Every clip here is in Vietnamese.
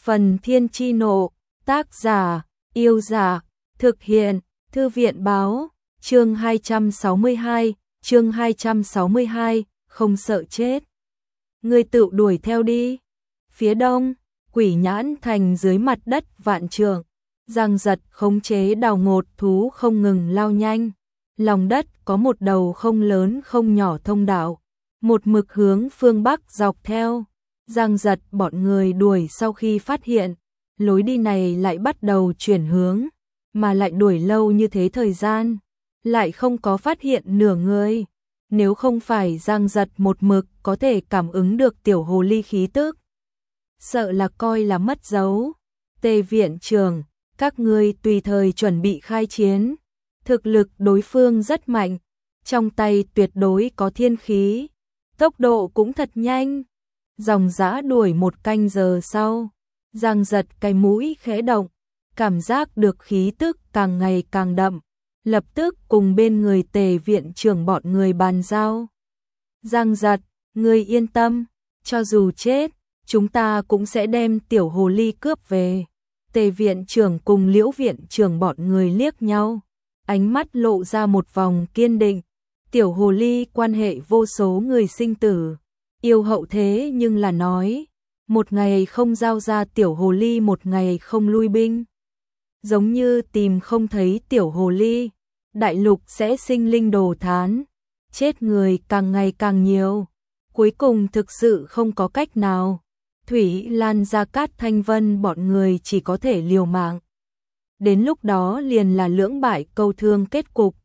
Phần Thiên Chi Nộ, tác giả, Yêu Giả, thực hiện, Thư viện Báo, chương 262, không sợ chết. Ngươi tự đuổi theo đi. Phía đông, Quỷ Nhãn Thành dưới mặt đất vạn trượng, Giang Giật khống chế đào ngột thú không ngừng lao nhanh. Lòng đất có một đầu không lớn không nhỏ thông đạo, một mực hướng phương bắc dọc theo. Giang Giật bọn người đuổi sau khi phát hiện, lối đi này lại bắt đầu chuyển hướng, mà lại đuổi lâu như thế thời gian, lại không có phát hiện nửa người. Nếu không phải Giang Giật một mực có thể cảm ứng được tiểu hồ ly khí tức, sợ là coi là mất dấu. Tề viện trưởng, các ngươi tùy thời chuẩn bị khai chiến. Thực lực đối phương rất mạnh, trong tay tuyệt đối có thiên khí, tốc độ cũng thật nhanh. Dòng dã đuổi một canh giờ sau, Giang Giật cái mũi khẽ động, cảm giác được khí tức càng ngày càng đậm, lập tức cùng bên người Tề viện trưởng bọn người bàn giao. Giang Giật, ngươi yên tâm, cho dù chết, chúng ta cũng sẽ đem tiểu hồ ly cướp về. Tề viện trưởng cùng Liễu viện trưởng bọn người liếc nhau, ánh mắt lộ ra một vòng kiên định. Tiểu hồ ly quan hệ vô số người sinh tử, yêu hậu thế nhưng là nói, một ngày không giao ra tiểu hồ ly một ngày không lui binh. Giống như tìm không thấy tiểu hồ ly, đại lục sẽ sinh linh đồ thán, chết người càng ngày càng nhiều. Cuối cùng thực sự không có cách nào, Thủy Lan Gia Cát Thanh Vân bọn người chỉ có thể liều mạng. Đến lúc đó liền là lưỡng bại câu thương kết cục.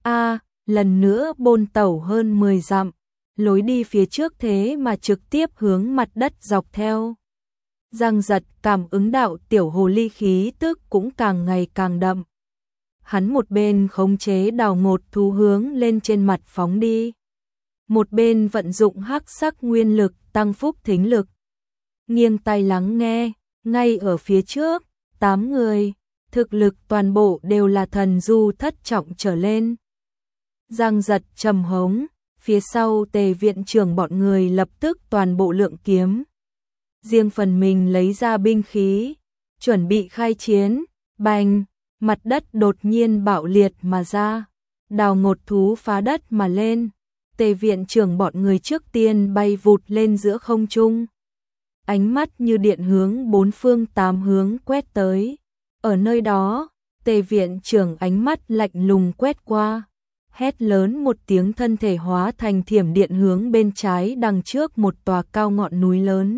Lần nữa bôn tẩu hơn 10 dặm, lối đi phía trước thế mà trực tiếp hướng mặt đất dọc theo. Giang Giật cảm ứng đạo tiểu hồ ly khí tức cũng càng ngày càng đậm. Hắn một bên khống chế đào ngột thú hướng lên trên mặt phóng đi, một bên vận dụng hắc sắc nguyên lực tăng phúc thính lực. Nghiêng tai lắng nghe, ngay ở phía trước, 8 người, thực lực toàn bộ đều là thần du thất trọng trở lên. Giang Giật trầm hống, phía sau Tề viện trưởng bọn người lập tức toàn bộ lượng kiếm. Riêng phần mình lấy ra binh khí, chuẩn bị khai chiến. Bành, mặt đất đột nhiên bạo liệt mà ra, đào ngột thú phá đất mà lên. Tề viện trưởng bọn người trước tiên bay vụt lên giữa không trung, ánh mắt như điện hướng bốn phương tám hướng quét tới. Ở nơi đó, Tề viện trưởng ánh mắt lạnh lùng quét qua, hét lớn một tiếng, thân thể hóa thành thiểm điện hướng bên trái đằng trước một tòa cao ngọn núi lớn.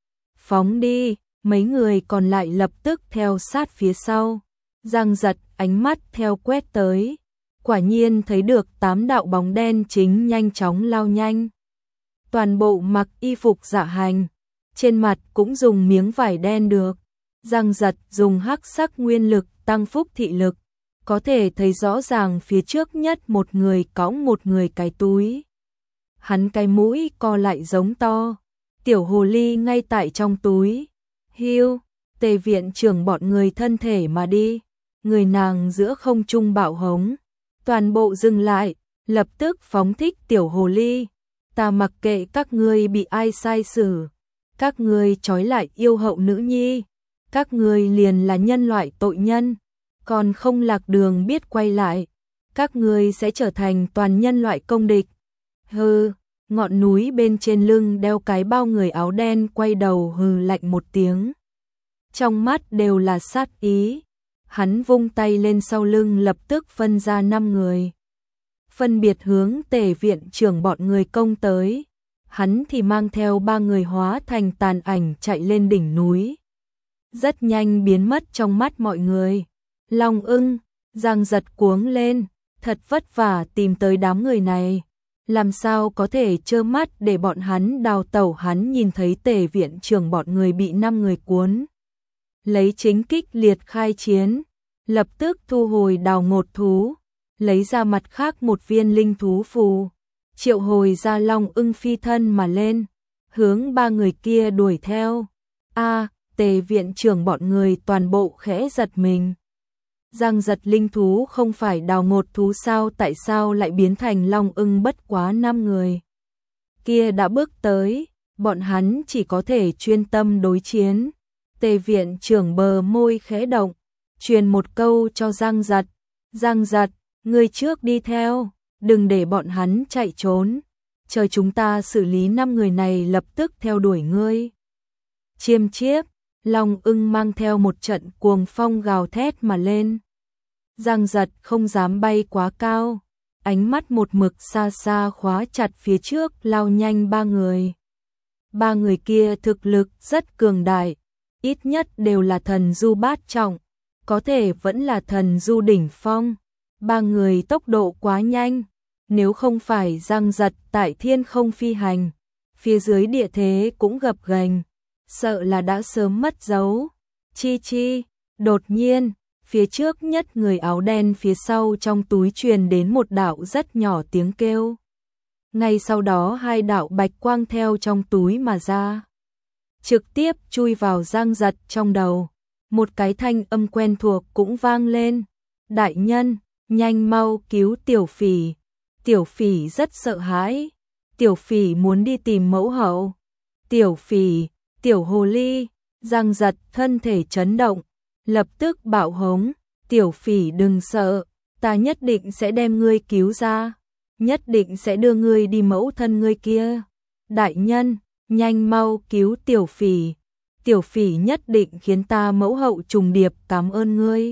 Phóng đi, mấy người còn lại lập tức theo sát phía sau. Giang Giật ánh mắt theo quét tới, quả nhiên thấy được 8 đạo bóng đen chính nhanh chóng lao nhanh. Toàn bộ mặc y phục dạ hành, trên mặt cũng dùng miếng vải đen được. Giang Giật dùng hắc sắc nguyên lực tăng phúc thị lực, có thể thấy rõ ràng phía trước nhất một người cõng một người cái túi. Hắn cái mũi co lại giống to, tiểu hồ ly ngay tại trong túi. Hiu, Tề viện trưởng bọn người thân thể mà đi, người nàng giữa không trung bạo hống, toàn bộ dừng lại, lập tức phóng thích tiểu hồ ly. Ta mặc kệ các ngươi bị ai sai xử, các ngươi trói lại yêu hậu nữ nhi, các ngươi liền là nhân loại tội nhân, còn không lạc đường biết quay lại, các ngươi sẽ trở thành toàn nhân loại công địch. Hừ, ngọn núi bên trên lưng đeo cái bao người áo đen quay đầu hừ lạnh một tiếng, trong mắt đều là sát ý. Hắn vung tay lên sau lưng, lập tức phân ra 5 người, phân biệt hướng Tề viện trưởng bọn người công tới. Hắn thì mang theo 3 người hóa thành tàn ảnh chạy lên đỉnh núi, rất nhanh biến mất trong mắt mọi người. Long ưng, Giang Giật cuống lên, thật vất vả tìm tới đám người này, làm sao có thể trơ mắt để bọn hắn đào tẩu. Hắn nhìn thấy Tề viện trưởng bọn người bị 5 người cuốn lấy chính kích liệt khai chiến, lập tức thu hồi đào ngột thú, lấy ra mặt khác một viên linh thú phù, triệu hồi ra long ưng phi thân mà lên, hướng 3 người kia đuổi theo. Tề viện trưởng bọn người toàn bộ khẽ giật mình. Giang Giật linh thú không phải đào ngột thú sao, tại sao lại biến thành long ưng? Bất quá 5 người kia đã bước tới, bọn hắn chỉ có thể chuyên tâm đối chiến. Tề viện trưởng bờ môi khẽ động, truyền một câu cho Giang Giật. Giang Giật, ngươi trước đi theo, đừng để bọn hắn chạy trốn. Chờ chúng ta xử lý 5 người này lập tức theo đuổi ngươi. Chiêm chiếp, Long Ưng mang theo một trận cuồng phong gào thét mà lên. Giang Giật không dám bay quá cao, ánh mắt một mực xa xa khóa chặt phía trước lao nhanh 3 người. 3 người kia thực lực rất cường đại, ít nhất đều là thần du bát trọng, có thể vẫn là thần du đỉnh phong. 3 người tốc độ quá nhanh, nếu không phải Giang Giật tại thiên không phi hành, phía dưới địa thế cũng gập ghềnh, sợ là đã sớm mất dấu. Chi chi, đột nhiên, phía trước nhất người áo đen phía sau trong túi truyền đến một đạo rất nhỏ tiếng kêu. Ngay sau đó 2 đạo bạch quang theo trong túi mà ra, trực tiếp chui vào Giang Giật trong đầu. Một cái thanh âm quen thuộc cũng vang lên. Đại nhân, nhanh mau cứu Tiểu Phỉ. Tiểu Phỉ rất sợ hãi. Tiểu Phỉ muốn đi tìm mẫu hậu. Tiểu Phỉ, Tiểu Hồ Ly. Giang Giật thân thể chấn động, lập tức bạo hống. Tiểu Phỉ đừng sợ, ta nhất định sẽ đem ngươi cứu ra. Nhất định sẽ đưa ngươi đi mẫu thân ngươi kia. Đại nhân, nhanh mau cứu Tiểu Phỉ. Tiểu Phỉ nhất định khiến ta mẫu hậu trùng điệp cảm ơn ngươi.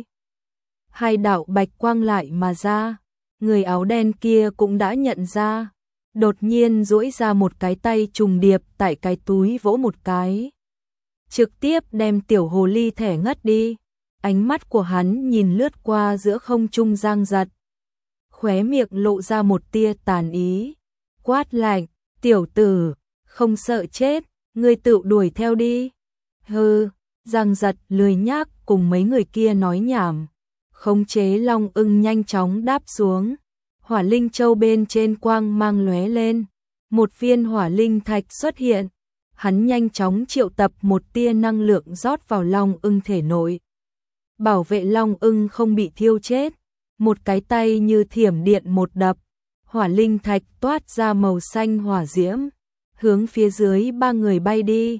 2 đạo bạch quang lại mà ra, người áo đen kia cũng đã nhận ra, đột nhiên duỗi ra một cái tay trùng điệp tại cái túi vỗ một cái, trực tiếp đem Tiểu Hồ Ly thẻ ngất đi. Ánh mắt của hắn nhìn lướt qua giữa không trung Giang Giật, khóe miệng lộ ra một tia tàn ý, quát lạnh, tiểu tử, không sợ chết, ngươi tự đuổi theo đi. Hừ, Giang Giật lười nhác cùng mấy người kia nói nhảm, khống chế Long Ưng nhanh chóng đáp xuống. Hỏa linh châu bên trên quang mang lóe lên, một viên hỏa linh thạch xuất hiện, hắn nhanh chóng triệu tập một tia năng lượng rót vào Long Ưng thể nội, bảo vệ Long Ưng không bị thiêu chết. Một cái tay như thiểm điện một đập, hỏa linh thạch toát ra màu xanh hỏa diễm, hướng phía dưới 3 người bay đi.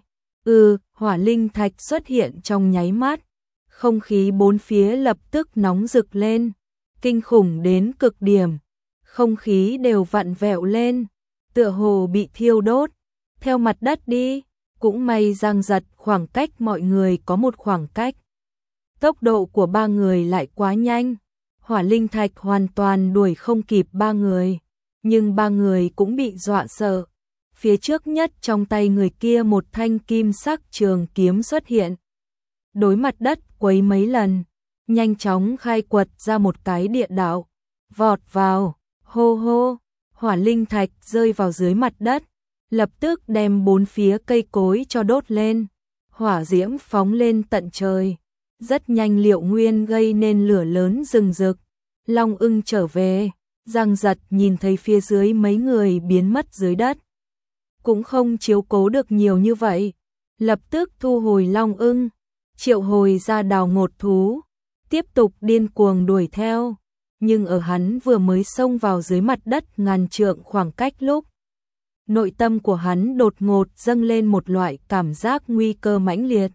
Hỏa linh thạch xuất hiện trong nháy mắt, không khí bốn phía lập tức nóng rực lên, kinh khủng đến cực điểm, không khí đều vặn vẹo lên, tựa hồ bị thiêu đốt. Theo mặt đất đi, cũng may Giang Giật khoảng cách mọi người có một khoảng cách. Tốc độ của 3 người lại quá nhanh, hỏa linh thạch hoàn toàn đuổi không kịp 3 người, nhưng 3 người cũng bị dọa sợ. Phía trước nhất trong tay người kia một thanh kim sắc trường kiếm xuất hiện, đối mặt đất quấy mấy lần, nhanh chóng khai quật ra một cái địa đạo, vọt vào, hô hô, hỏa linh thạch rơi vào dưới mặt đất, lập tức đem 4 phía cây cối cho đốt lên, hỏa diễm phóng lên tận trời, rất nhanh liệu nguyên gây nên lửa lớn rừng rực. Long Ưng trở về, Giang Giật nhìn thấy phía dưới mấy người biến mất dưới đất, cũng không chiếu cố được nhiều như vậy, lập tức thu hồi Long Ưng, triệu hồi ra Đào Ngột Thú, tiếp tục điên cuồng đuổi theo. Nhưng ở hắn vừa mới xông vào dưới mặt đất ngàn trượng khoảng cách lúc, nội tâm của hắn đột ngột dâng lên một loại cảm giác nguy cơ mãnh liệt.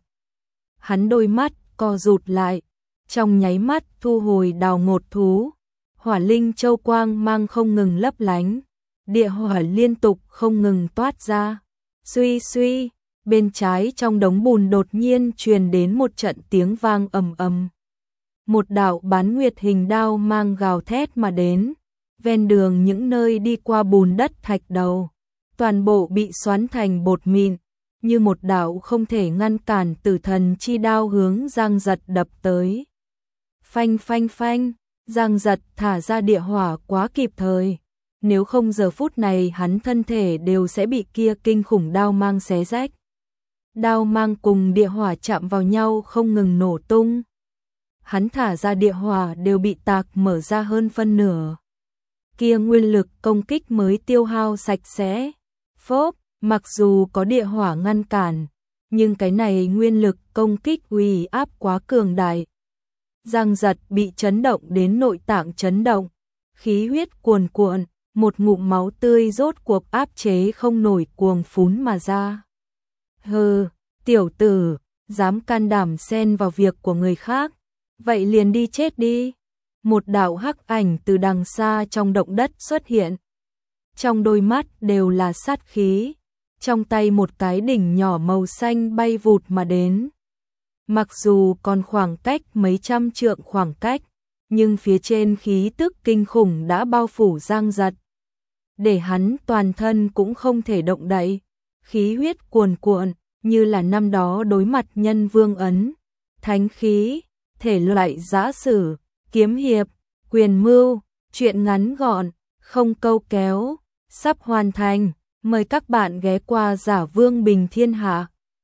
Hắn đôi mắt co rụt lại, trong nháy mắt thu hồi Đào Ngột Thú, hỏa linh châu quang mang không ngừng lấp lánh, địa hỏa liên tục không ngừng toát ra. Suy suy, bên trái trong đống bùn đột nhiên truyền đến một trận tiếng vang ầm ầm. Một đạo bán nguyệt hình đao mang gào thét mà đến, ven đường những nơi đi qua bùn đất thạch đầu, toàn bộ bị xoắn thành bột mịn, như một đạo không thể ngăn cản tử thần chi đao hướng Giang Giật đập tới. Phanh phanh phanh, Giang Giật thả ra địa hỏa quá kịp thời, nếu không giờ phút này hắn thân thể đều sẽ bị kia kinh khủng đao mang xé rách. Đao mang cùng địa hỏa chạm vào nhau không ngừng nổ tung. Hắn thả ra địa hỏa đều bị tạc mở ra hơn phân nửa. Kia nguyên lực công kích mới tiêu hao sạch sẽ. Phốp, mặc dù có địa hỏa ngăn cản, nhưng cái này nguyên lực công kích uy áp quá cường đại. Giang Giật bị chấn động đến nội tạng chấn động, khí huyết cuồn cuộn, một ngụm máu tươi rốt cuộc áp chế không nổi cuồng phún mà ra. Hừ, tiểu tử, dám can đảm xen vào việc của người khác, vậy liền đi chết đi. Một đạo hắc ảnh từ đằng xa trong động đất xuất hiện. Trong đôi mắt đều là sát khí, trong tay một cái đỉnh nhỏ màu xanh bay vụt mà đến. Mặc dù còn khoảng cách mấy trăm trượng khoảng cách, nhưng phía trên khí tức kinh khủng đã bao phủ Giang Giật. Để hắn toàn thân cũng không thể động đậy, khí huyết cuồn cuộn, như là năm đó đối mặt Nhân Vương ấn, thánh khí, thể loại giã sử, kiếm hiệp, quyền mưu, chuyện ngắn gọn, không câu kéo, sắp hoàn thành, mời các bạn ghé qua Giả Vương Bình Thiên Hạ.